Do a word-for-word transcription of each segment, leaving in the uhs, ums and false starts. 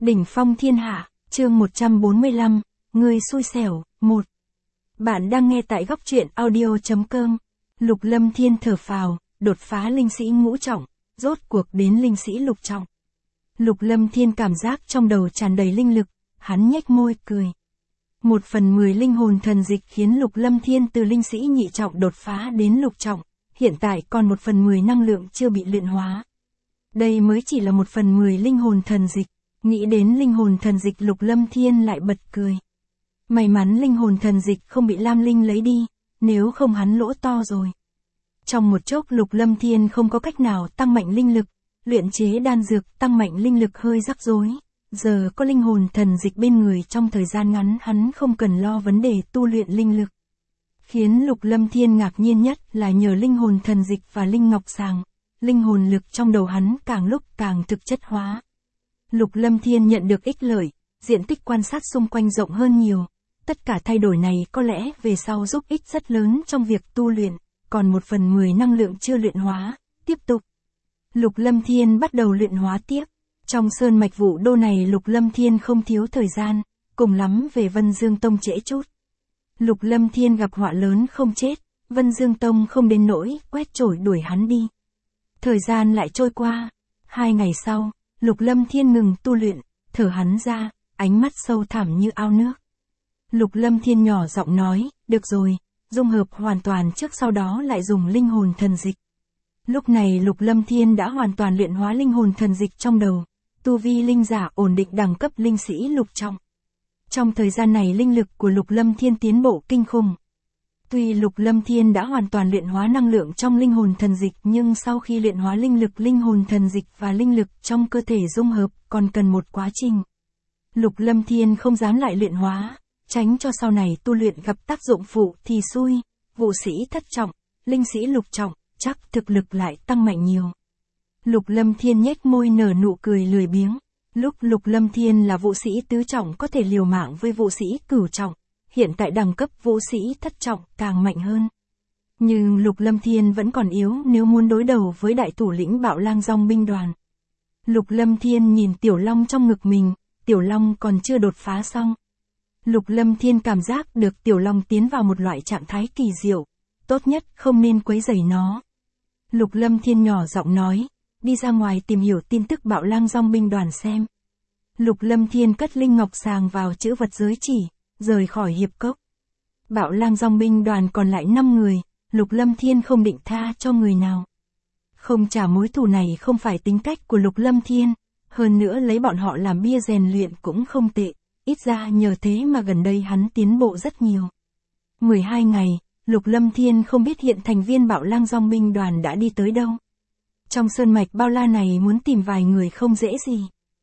Đỉnh phong thiên hạ, chương một trăm bốn mươi lăm, người xui xẻo, một. Bạn đang nghe tại góc truyện audio chấm com. Lục Lâm Thiên thở phào, đột phá linh sĩ ngũ trọng, rốt cuộc đến linh sĩ lục trọng. Lục Lâm Thiên cảm giác trong đầu tràn đầy linh lực, hắn nhếch môi cười. Một phần mười linh hồn thần dịch khiến Lục Lâm Thiên từ linh sĩ nhị trọng đột phá đến lục trọng, hiện tại còn một phần mười năng lượng chưa bị luyện hóa. Đây mới chỉ là một phần mười linh hồn thần dịch. Nghĩ đến linh hồn thần dịch Lục Lâm Thiên lại bật cười. May mắn linh hồn thần dịch không bị Lam Linh lấy đi, nếu không hắn lỗ to rồi. Trong một chốc Lục Lâm Thiên không có cách nào tăng mạnh linh lực, luyện chế đan dược tăng mạnh linh lực hơi rắc rối. Giờ có linh hồn thần dịch bên người trong thời gian ngắn hắn không cần lo vấn đề tu luyện linh lực. Khiến Lục Lâm Thiên ngạc nhiên nhất là nhờ linh hồn thần dịch và linh ngọc sàng, linh hồn lực trong đầu hắn càng lúc càng thực chất hóa. Lục Lâm Thiên nhận được ích lợi, diện tích quan sát xung quanh rộng hơn nhiều. Tất cả thay đổi này có lẽ về sau giúp ích rất lớn trong việc tu luyện, còn một phần mười năng lượng chưa luyện hóa, tiếp tục. Lục Lâm Thiên bắt đầu luyện hóa tiếp. Trong sơn mạch Vũ Đô này Lục Lâm Thiên không thiếu thời gian, cùng lắm về Vân Dương Tông trễ chút. Lục Lâm Thiên gặp họa lớn không chết, Vân Dương Tông không đến nỗi quét chổi đuổi hắn đi. Thời gian lại trôi qua, hai ngày sau. Lục Lâm Thiên ngừng tu luyện, thở hắn ra, ánh mắt sâu thẳm như ao nước. Lục Lâm Thiên nhỏ giọng nói, được rồi, dung hợp hoàn toàn trước sau đó lại dùng linh hồn thần dịch. Lúc này Lục Lâm Thiên đã hoàn toàn luyện hóa linh hồn thần dịch trong đầu, tu vi linh giả ổn định đẳng cấp linh sĩ lục trọng. Trong thời gian này linh lực của Lục Lâm Thiên tiến bộ kinh khủng. Tuy Lục Lâm Thiên đã hoàn toàn luyện hóa năng lượng trong linh hồn thần dịch nhưng sau khi luyện hóa linh lực linh hồn thần dịch và linh lực trong cơ thể dung hợp còn cần một quá trình. Lục Lâm Thiên không dám lại luyện hóa, tránh cho sau này tu luyện gặp tác dụng phụ thì xui, vũ sĩ thất trọng, linh sĩ lục trọng, chắc thực lực lại tăng mạnh nhiều. Lục Lâm Thiên nhếch môi nở nụ cười lười biếng, lúc Lục Lâm Thiên là vũ sĩ tứ trọng có thể liều mạng với vũ sĩ cửu trọng. Hiện tại đẳng cấp vũ sĩ thất trọng càng mạnh hơn. Nhưng Lục Lâm Thiên vẫn còn yếu nếu muốn đối đầu với đại thủ lĩnh Bạo Lang Dòng binh đoàn. Lục Lâm Thiên nhìn Tiểu Long trong ngực mình, Tiểu Long còn chưa đột phá xong. Lục Lâm Thiên cảm giác được Tiểu Long tiến vào một loại trạng thái kỳ diệu, tốt nhất không nên quấy rầy nó. Lục Lâm Thiên nhỏ giọng nói, đi ra ngoài tìm hiểu tin tức Bạo Lang Dòng binh đoàn xem. Lục Lâm Thiên cất linh ngọc sàng vào chữ vật giới chỉ. Rời khỏi hiệp cốc. Bạo Lang Dòng binh đoàn còn lại năm người, Lục Lâm Thiên không định tha cho người nào. Không trả mối thù này không phải tính cách của Lục Lâm Thiên, hơn nữa lấy bọn họ làm bia rèn luyện cũng không tệ, ít ra nhờ thế mà gần đây hắn tiến bộ rất nhiều. mười hai ngày, Lục Lâm Thiên không biết hiện thành viên Bạo Lang Dòng binh đoàn đã đi tới đâu. Trong sơn mạch bao la này muốn tìm vài người không dễ gì.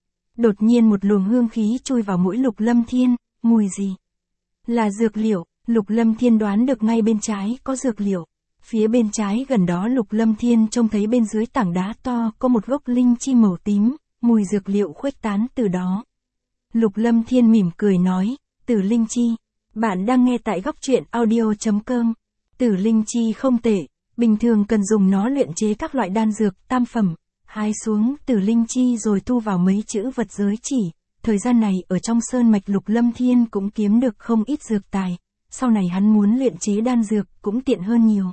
Đột nhiên một luồng hương khí chui vào mũi Lục Lâm Thiên, mùi gì? Là dược liệu, Lục Lâm Thiên đoán được ngay bên trái có dược liệu. Phía bên trái gần đó Lục Lâm Thiên trông thấy bên dưới tảng đá to có một gốc linh chi màu tím, mùi dược liệu khuếch tán từ đó. Lục Lâm Thiên mỉm cười nói, Tử Linh Chi, bạn đang nghe tại góc truyện audio chấm com. Tử Linh Chi không tệ, bình thường cần dùng nó luyện chế các loại đan dược tam phẩm. Hái xuống Tử Linh Chi rồi thu vào mấy chữ vật giới chỉ. Thời gian này ở trong sơn mạch Lục Lâm Thiên cũng kiếm được không ít dược tài, sau này hắn muốn luyện chế đan dược cũng tiện hơn nhiều.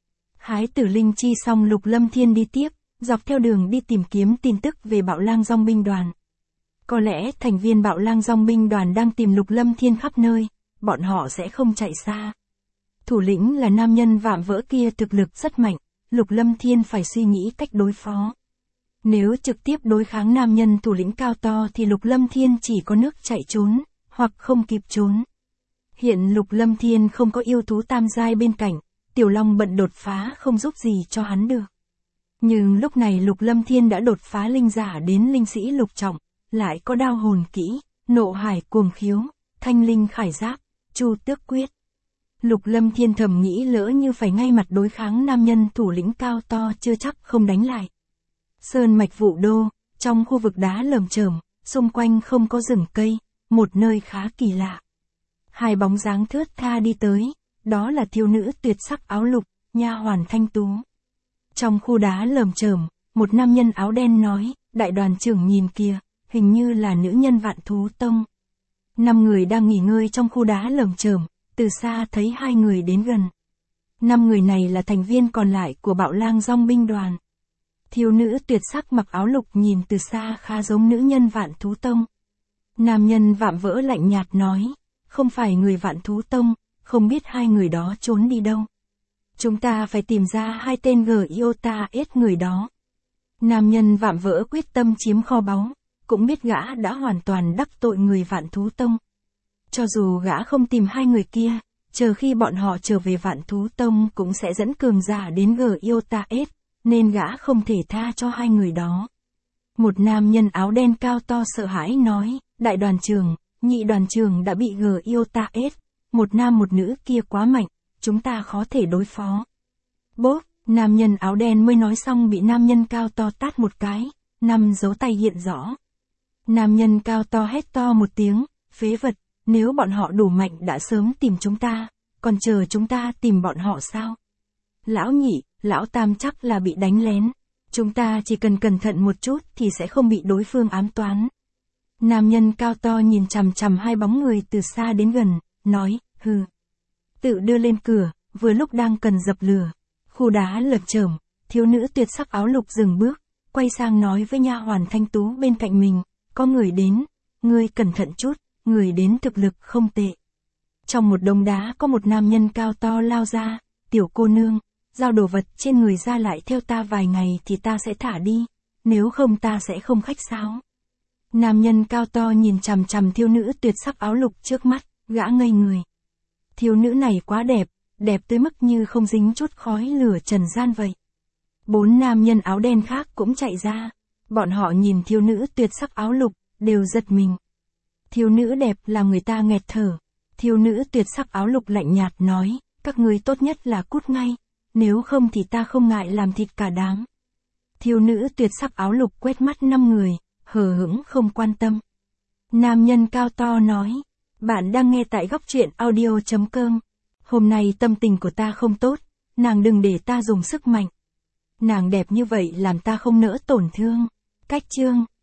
Hái Tử Linh Chi xong Lục Lâm Thiên đi tiếp, dọc theo đường đi tìm kiếm tin tức về Bạo Lang Dòng binh đoàn. Có lẽ thành viên Bạo Lang Dòng binh đoàn đang tìm Lục Lâm Thiên khắp nơi, bọn họ sẽ không chạy xa. Thủ lĩnh là nam nhân vạm vỡ kia thực lực rất mạnh, Lục Lâm Thiên phải suy nghĩ cách đối phó. Nếu trực tiếp đối kháng nam nhân thủ lĩnh cao to thì Lục Lâm Thiên chỉ có nước chạy trốn, hoặc không kịp trốn. Hiện Lục Lâm Thiên không có yêu thú tam giai bên cạnh, Tiểu Long bận đột phá không giúp gì cho hắn được. Nhưng lúc này Lục Lâm Thiên đã đột phá linh giả đến linh sĩ lục trọng, lại có đao hồn kỹ, nộ hải cuồng khiếu, thanh linh khải giáp, chu tước quyết. Lục Lâm Thiên thầm nghĩ lỡ như phải ngay mặt đối kháng nam nhân thủ lĩnh cao to chưa chắc không đánh lại. Sơn mạch Vũ Đô, trong khu vực đá lởm chởm, xung quanh không có rừng cây, một nơi khá kỳ lạ. Hai bóng dáng thướt tha đi tới, đó là thiếu nữ tuyệt sắc áo lục, nha hoàn Thanh Tú. Trong khu đá lởm chởm, một nam nhân áo đen nói, đại đoàn trưởng nhìn kìa, hình như là nữ nhân Vạn Thú Tông. Năm người đang nghỉ ngơi trong khu đá lởm chởm, từ xa thấy hai người đến gần. Năm người này là thành viên còn lại của Bạo Lang Dong binh đoàn. Thiếu nữ tuyệt sắc mặc áo lục nhìn từ xa khá giống nữ nhân Vạn Thú Tông. Nam nhân vạm vỡ lạnh nhạt nói, không phải người Vạn Thú Tông, không biết hai người đó trốn đi đâu. Chúng ta phải tìm ra hai tên Giota S người đó. Nam nhân vạm vỡ quyết tâm chiếm kho báu, cũng biết gã đã hoàn toàn đắc tội người Vạn Thú Tông. Cho dù gã không tìm hai người kia, chờ khi bọn họ trở về Vạn Thú Tông cũng sẽ dẫn cường giả đến Giota S, nên gã không thể tha cho hai người đó. Một nam nhân áo đen cao to sợ hãi nói, đại đoàn trưởng, nhị đoàn trưởng đã bị Giota S, một nam một nữ kia quá mạnh, chúng ta khó thể đối phó. Bốp, nam nhân áo đen mới nói xong bị nam nhân cao to tát một cái, năm dấu tay hiện rõ. Nam nhân cao to hét to một tiếng, phế vật, nếu bọn họ đủ mạnh đã sớm tìm chúng ta, còn chờ chúng ta tìm bọn họ sao? Lão nhị, lão tam chắc là bị đánh lén, chúng ta chỉ cần cẩn thận một chút thì sẽ không bị đối phương ám toán. Nam nhân cao to nhìn chằm chằm hai bóng người từ xa đến gần, nói, hừ. Tự đưa lên cửa, vừa lúc đang cần dập lửa. Khu đá lởm chởm, thiếu nữ tuyệt sắc áo lục dừng bước, quay sang nói với nha hoàn thanh tú bên cạnh mình, có người đến, ngươi cẩn thận chút, người đến thực lực không tệ. Trong một đống đá có một nam nhân cao to lao ra, tiểu cô nương, giao đồ vật trên người ra lại theo ta vài ngày thì ta sẽ thả đi, nếu không ta sẽ không khách sáo. Nam nhân cao to nhìn chằm chằm thiếu nữ tuyệt sắc áo lục trước mắt, gã ngây người. Thiếu nữ này quá đẹp, đẹp tới mức như không dính chút khói lửa trần gian vậy. Bốn nam nhân áo đen khác cũng chạy ra, bọn họ nhìn thiếu nữ tuyệt sắc áo lục, đều giật mình. Thiếu nữ đẹp làm người ta nghẹt thở. Thiếu nữ tuyệt sắc áo lục lạnh nhạt nói, các ngươi tốt nhất là cút ngay, nếu không thì ta không ngại làm thịt cả đám. Thiếu nữ tuyệt sắc áo lục quét mắt năm người, hờ hững không quan tâm. Nam nhân cao to nói, bạn đang nghe tại góc truyện audio chấm com. Hôm nay tâm tình của ta không tốt, nàng đừng để ta dùng sức mạnh. Nàng đẹp như vậy làm ta không nỡ tổn thương. Cách chương